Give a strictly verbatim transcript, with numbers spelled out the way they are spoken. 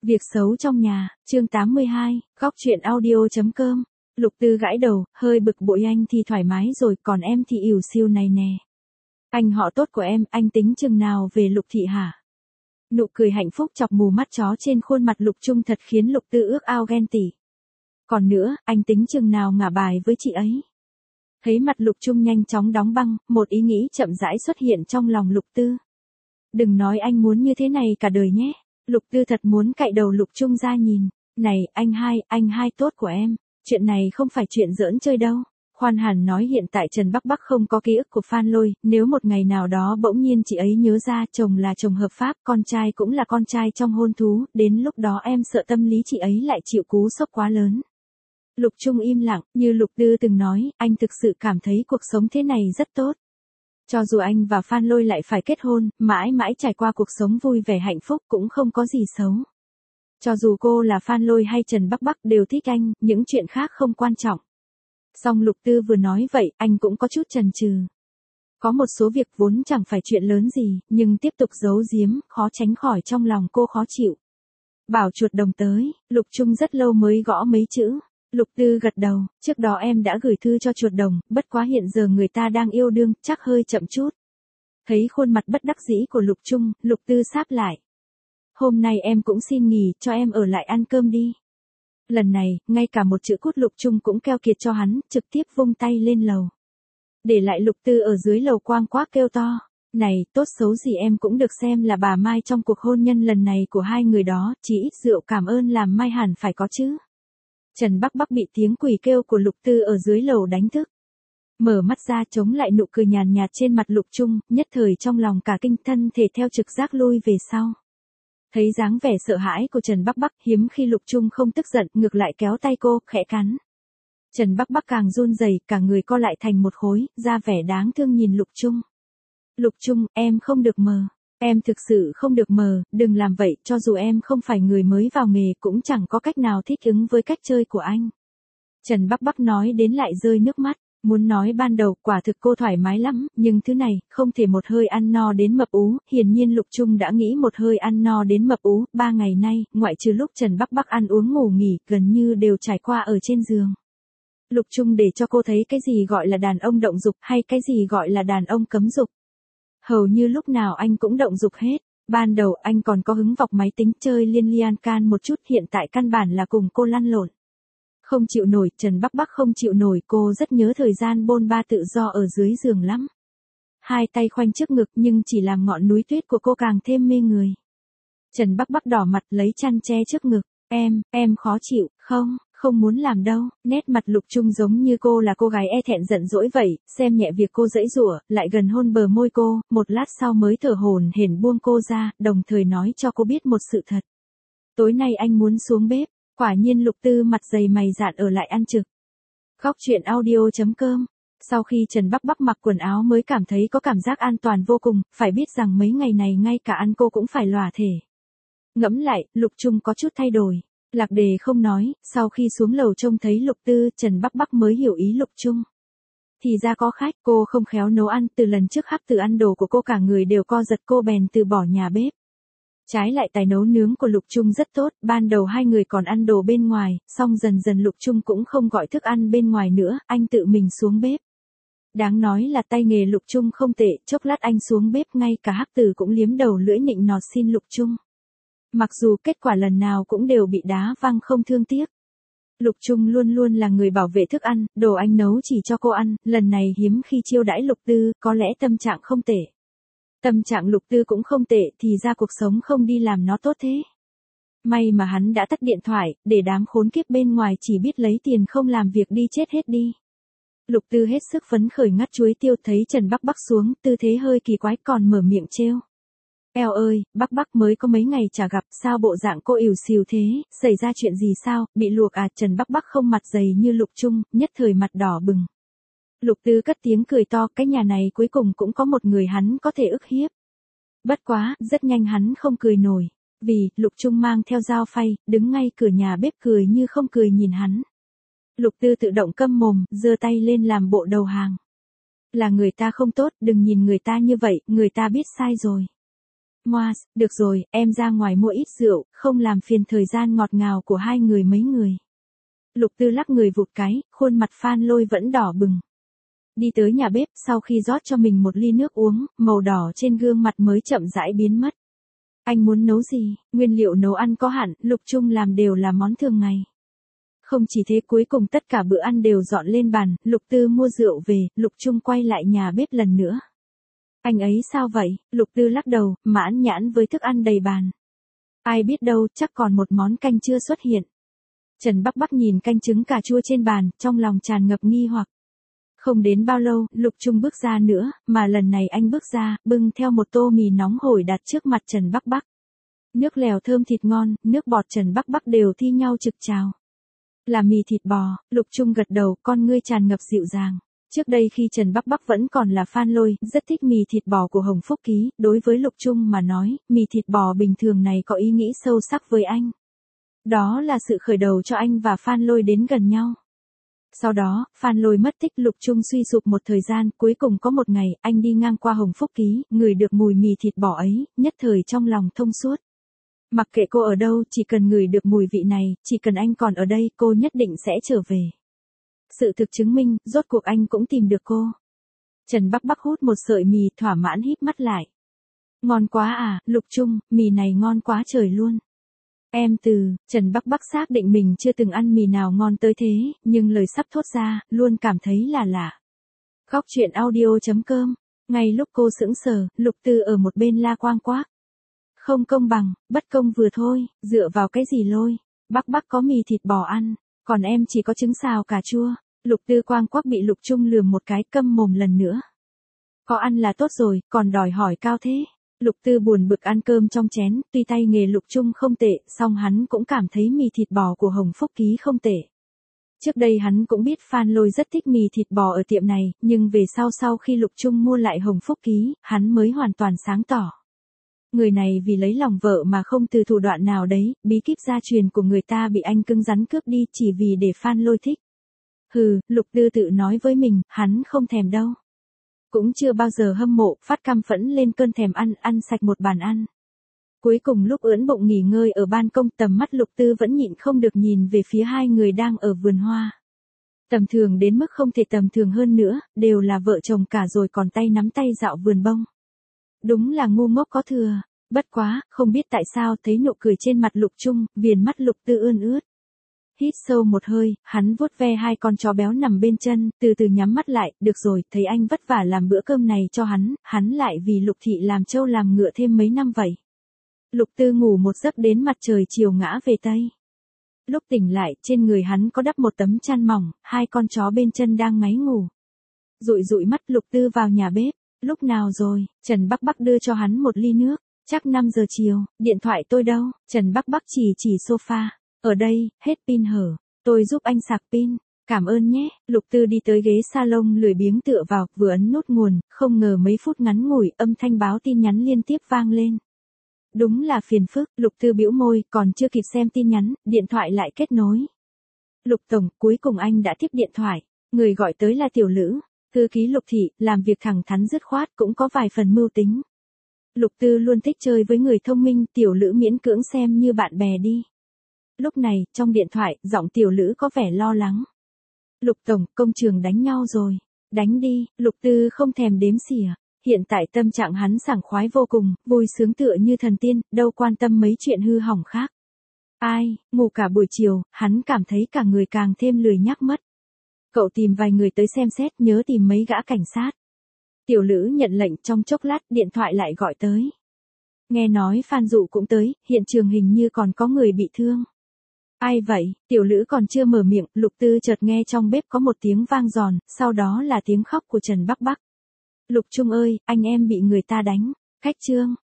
Việc xấu trong nhà, chương tám mươi hai, góc truyện audio.com. Lục Tư gãi đầu, hơi bực bội. Anh thì thoải mái rồi, còn em thì ỉu xìu này nè. Anh họ tốt của em, anh tính chừng nào về Lục thị hả? Nụ cười hạnh phúc chọc mù mắt chó trên khuôn mặt Lục Trung thật khiến Lục Tư ước ao ghen tị. Còn nữa, anh tính chừng nào ngả bài với chị ấy? Thấy mặt Lục Trung nhanh chóng đóng băng, một ý nghĩ chậm rãi xuất hiện trong lòng Lục Tư. Đừng nói anh muốn như thế này cả đời nhé. Lục Tư thật muốn cạy đầu Lục Trung ra nhìn. Này, anh hai, anh hai tốt của em. Chuyện này không phải chuyện giỡn chơi đâu. Khoan hẳn nói hiện tại Trần Bắc Bắc không có ký ức của Phan Lôi, nếu một ngày nào đó bỗng nhiên chị ấy nhớ ra chồng là chồng hợp pháp, con trai cũng là con trai trong hôn thú, đến lúc đó em sợ tâm lý chị ấy lại chịu cú sốc quá lớn. Lục Trung im lặng, như Lục Tư từng nói, anh thực sự cảm thấy cuộc sống thế này rất tốt. Cho dù anh và Phan Lôi lại phải kết hôn, mãi mãi trải qua cuộc sống vui vẻ hạnh phúc cũng không có gì xấu. Cho dù cô là Phan Lôi hay Trần Bắc Bắc đều thích anh, những chuyện khác không quan trọng. Song Lục Tư vừa nói vậy, anh cũng có chút chần chừ. Có một số việc vốn chẳng phải chuyện lớn gì, nhưng tiếp tục giấu giếm, khó tránh khỏi trong lòng cô khó chịu. Bảo chuột đồng tới, Lục Trung rất lâu mới gõ mấy chữ. Lục Tư gật đầu, trước đó em đã gửi thư cho chuột đồng, bất quá hiện giờ người ta đang yêu đương, chắc hơi chậm chút. Thấy khuôn mặt bất đắc dĩ của Lục Trung, Lục Tư sáp lại. Hôm nay em cũng xin nghỉ, cho em ở lại ăn cơm đi. Lần này, ngay cả một chữ cút Lục Trung cũng keo kiệt cho hắn, trực tiếp vung tay lên lầu. Để lại Lục Tư ở dưới lầu quang quác kêu to. Này, tốt xấu gì em cũng được xem là bà Mai trong cuộc hôn nhân lần này của hai người đó, chỉ ít rượu cảm ơn làm Mai hẳn phải có chứ. Trần Bắc Bắc bị tiếng quỷ kêu của Lục Tư ở dưới lầu đánh thức. Mở mắt ra chống lại nụ cười nhàn nhạt trên mặt Lục Trung, nhất thời trong lòng cả kinh, thân thể theo trực giác lui về sau. Thấy dáng vẻ sợ hãi của Trần Bắc Bắc, hiếm khi Lục Trung không tức giận, ngược lại kéo tay cô, khẽ cắn. Trần Bắc Bắc càng run rẩy, cả người co lại thành một khối, ra vẻ đáng thương nhìn Lục Trung. Lục Trung, em không được mờ. Em thực sự không được mờ, đừng làm vậy, cho dù em không phải người mới vào nghề cũng chẳng có cách nào thích ứng với cách chơi của anh. Trần Bắc Bắc nói đến lại rơi nước mắt, muốn nói ban đầu quả thực cô thoải mái lắm, nhưng thứ này, không thể một hơi ăn no đến mập ú, hiển nhiên Lục Trung đã nghĩ một hơi ăn no đến mập ú, ba ngày nay, ngoại trừ lúc Trần Bắc Bắc ăn uống ngủ nghỉ, gần như đều trải qua ở trên giường. Lục Trung để cho cô thấy cái gì gọi là đàn ông động dục hay cái gì gọi là đàn ông cấm dục. Hầu như lúc nào anh cũng động dục hết. Ban đầu anh còn có hứng vọc máy tính chơi liên lian can một chút, hiện tại căn bản là cùng cô lăn lộn. Không chịu nổi, Trần Bắc Bắc không chịu nổi, cô rất nhớ thời gian bôn ba tự do ở dưới giường lắm. Hai tay khoanh trước ngực nhưng chỉ làm ngọn núi tuyết của cô càng thêm mê người. Trần Bắc Bắc đỏ mặt lấy chăn che trước ngực. Em, em khó chịu, không, không muốn làm đâu. Nét mặt Lục Trung giống như cô là cô gái e thẹn giận dỗi vậy, xem nhẹ việc cô giãy giụa, lại gần hôn bờ môi cô, một lát sau mới thở hổn hển buông cô ra, đồng thời nói cho cô biết một sự thật. Tối nay anh muốn xuống bếp. Quả nhiên Lục Tư mặt dày mày dạn ở lại ăn trực. Góc truyện audio.com. Sau khi Trần Bắc Bắc mặc quần áo mới cảm thấy có cảm giác an toàn vô cùng, phải biết rằng mấy ngày này ngay cả ăn cô cũng phải lòa thể. Ngẫm lại, Lục Trung có chút thay đổi. Lạc Đề không nói, sau khi xuống lầu trông thấy Lục Tư, Trần Bắc Bắc mới hiểu ý Lục Trung. Thì ra có khách, cô không khéo nấu ăn, từ lần trước Hắc Từ ăn đồ của cô cả người đều co giật, cô bèn từ bỏ nhà bếp. Trái lại tài nấu nướng của Lục Trung rất tốt, ban đầu hai người còn ăn đồ bên ngoài, song dần dần Lục Trung cũng không gọi thức ăn bên ngoài nữa, anh tự mình xuống bếp. Đáng nói là tay nghề Lục Trung không tệ, chốc lát anh xuống bếp ngay cả Hắc Từ cũng liếm đầu lưỡi nịnh nọt xin Lục Trung. Mặc dù kết quả lần nào cũng đều bị đá văng không thương tiếc. Lục Trung luôn luôn là người bảo vệ thức ăn, đồ anh nấu chỉ cho cô ăn, lần này hiếm khi chiêu đãi Lục Tư, có lẽ tâm trạng không tệ. Tâm trạng Lục Tư cũng không tệ, thì ra cuộc sống không đi làm nó tốt thế. May mà hắn đã tắt điện thoại, để đám khốn kiếp bên ngoài chỉ biết lấy tiền không làm việc đi chết hết đi. Lục Tư hết sức phấn khởi ngắt chuối tiêu, thấy Trần Bắc Bắc xuống, tư thế hơi kỳ quái còn mở miệng trêu. Eo ơi, Bắc Bắc mới có mấy ngày chả gặp, sao bộ dạng cô ỉu xìu thế, xảy ra chuyện gì sao, bị luộc à? Trần Bắc Bắc không mặt dày như Lục Trung, nhất thời mặt đỏ bừng. Lục Tư cất tiếng cười to, cái nhà này cuối cùng cũng có một người hắn có thể ức hiếp. Bất quá, rất nhanh hắn không cười nổi, vì, Lục Trung mang theo dao phay, đứng ngay cửa nhà bếp cười như không cười nhìn hắn. Lục Tư tự động câm mồm, giơ tay lên làm bộ đầu hàng. Là người ta không tốt, đừng nhìn người ta như vậy, người ta biết sai rồi. Ngoa, được rồi, em ra ngoài mua ít rượu, không làm phiền thời gian ngọt ngào của hai người mấy người. Lục Tư lắc người vụt cái, khuôn mặt Phan Lôi vẫn đỏ bừng. Đi tới nhà bếp, sau khi rót cho mình một ly nước uống, màu đỏ trên gương mặt mới chậm rãi biến mất. Anh muốn nấu gì? Nguyên liệu nấu ăn có hạn, Lục Trung làm đều là món thường ngày. Không chỉ thế, cuối cùng tất cả bữa ăn đều dọn lên bàn, Lục Tư mua rượu về, Lục Trung quay lại nhà bếp lần nữa. Anh ấy sao vậy? Lục Tư lắc đầu, mãn nhãn với thức ăn đầy bàn. Ai biết đâu, chắc còn một món canh chưa xuất hiện. Trần Bắc Bắc nhìn canh trứng cà chua trên bàn, trong lòng tràn ngập nghi hoặc. Không đến bao lâu, Lục Trung bước ra nữa, mà lần này anh bước ra, bưng theo một tô mì nóng hổi đặt trước mặt Trần Bắc Bắc. Nước lèo thơm thịt ngon, nước bọt Trần Bắc Bắc đều thi nhau trực trào. Là mì thịt bò, Lục Trung gật đầu, con ngươi tràn ngập dịu dàng. Trước đây khi Trần Bắc Bắc vẫn còn là fan Lôi, rất thích mì thịt bò của Hồng Phúc Ký, đối với Lục Trung mà nói, mì thịt bò bình thường này có ý nghĩ sâu sắc với anh. Đó là sự khởi đầu cho anh và Phan Lôi đến gần nhau. Sau đó, Phan Lôi mất tích, Lục Trung suy sụp một thời gian, cuối cùng có một ngày, anh đi ngang qua Hồng Phúc Ký, ngửi được mùi mì thịt bò ấy, nhất thời trong lòng thông suốt. Mặc kệ cô ở đâu, chỉ cần ngửi được mùi vị này, chỉ cần anh còn ở đây, cô nhất định sẽ trở về. Sự thực chứng minh, rốt cuộc anh cũng tìm được cô. Trần Bắc Bắc hút một sợi mì, thỏa mãn híp mắt lại. Ngon quá à, Lục Trung, mì này ngon quá trời luôn. Em từ, Trần Bắc Bắc xác định mình chưa từng ăn mì nào ngon tới thế, nhưng lời sắp thốt ra, luôn cảm thấy là lạ. Góc truyện audio chấm com, ngay lúc cô sững sờ, Lục Tư ở một bên la quang quác. Không công bằng, bất công vừa thôi, dựa vào cái gì Lôi, Bắc Bắc có mì thịt bò ăn, còn em chỉ có trứng xào cà chua. Lục Tư quang quác bị Lục Trung lườm một cái, câm mồm lần nữa. Có ăn là tốt rồi, còn đòi hỏi cao thế. Lục Tư buồn bực ăn cơm trong chén, tuy tay nghề Lục Trung không tệ, song hắn cũng cảm thấy mì thịt bò của Hồng Phúc Ký không tệ. Trước đây hắn cũng biết Phan Lôi rất thích mì thịt bò ở tiệm này, nhưng về sau sau khi Lục Trung mua lại Hồng Phúc Ký, hắn mới hoàn toàn sáng tỏ. Người này vì lấy lòng vợ mà không từ thủ đoạn nào đấy, bí kíp gia truyền của người ta bị anh cứng rắn cướp đi chỉ vì để Phan Lôi thích. Hừ, Lục Tư tự nói với mình, hắn không thèm đâu. Cũng chưa bao giờ hâm mộ, phát căm phẫn lên cơn thèm ăn, ăn sạch một bàn ăn. Cuối cùng lúc ưỡn bụng nghỉ ngơi ở ban công, tầm mắt Lục Tư vẫn nhịn không được nhìn về phía hai người đang ở vườn hoa. Tầm thường đến mức không thể tầm thường hơn nữa, đều là vợ chồng cả rồi còn tay nắm tay dạo vườn bông. Đúng là ngu ngốc có thừa, bất quá, không biết tại sao thấy nụ cười trên mặt Lục Trung, viền mắt Lục Tư ươn ướt. Hít sâu một hơi, hắn vuốt ve hai con chó béo nằm bên chân, từ từ nhắm mắt lại, được rồi, thấy anh vất vả làm bữa cơm này cho hắn, hắn lại vì Lục Thị làm trâu làm ngựa thêm mấy năm vậy. Lục Tư ngủ một giấc đến mặt trời chiều ngã về Tây. Lúc tỉnh lại, trên người hắn có đắp một tấm chăn mỏng, hai con chó bên chân đang ngáy ngủ. Dụi dụi mắt Lục Tư vào nhà bếp, lúc nào rồi, Trần Bắc Bắc đưa cho hắn một ly nước, chắc năm giờ chiều, điện thoại tôi đâu, Trần Bắc Bắc chỉ chỉ sofa. Ở đây, hết pin hở, tôi giúp anh sạc pin, cảm ơn nhé. Lục Tư đi tới ghế salon lười biếng tựa vào, vừa ấn nút nguồn, không ngờ mấy phút ngắn ngủi, âm thanh báo tin nhắn liên tiếp vang lên. Đúng là phiền phức, Lục Tư bĩu môi, còn chưa kịp xem tin nhắn, điện thoại lại kết nối. Lục Tổng, cuối cùng anh đã tiếp điện thoại, người gọi tới là Tiểu Lữ, thư ký Lục Thị, làm việc thẳng thắn dứt khoát, cũng có vài phần mưu tính. Lục Tư luôn thích chơi với người thông minh, Tiểu Lữ miễn cưỡng xem như bạn bè đi. Lúc này, trong điện thoại, giọng Tiểu Lữ có vẻ lo lắng. Lục Tổng, công trường đánh nhau rồi. Đánh đi, Lục Tư không thèm đếm xỉa. Hiện tại tâm trạng hắn sảng khoái vô cùng, vui sướng tựa như thần tiên, đâu quan tâm mấy chuyện hư hỏng khác. Ai, ngủ cả buổi chiều, hắn cảm thấy cả người càng thêm lười nhác mất. Cậu tìm vài người tới xem xét, nhớ tìm mấy gã cảnh sát. Tiểu Lữ nhận lệnh, trong chốc lát, điện thoại lại gọi tới. Nghe nói Phan Dụ cũng tới, hiện trường hình như còn có người bị thương. Ai vậy? Tiểu Lữ còn chưa mở miệng, Lục Tư chợt nghe trong bếp có một tiếng vang giòn, sau đó là tiếng khóc của Trần Bắc Bắc. Lục Trung ơi, anh em bị người ta đánh. Cách trương,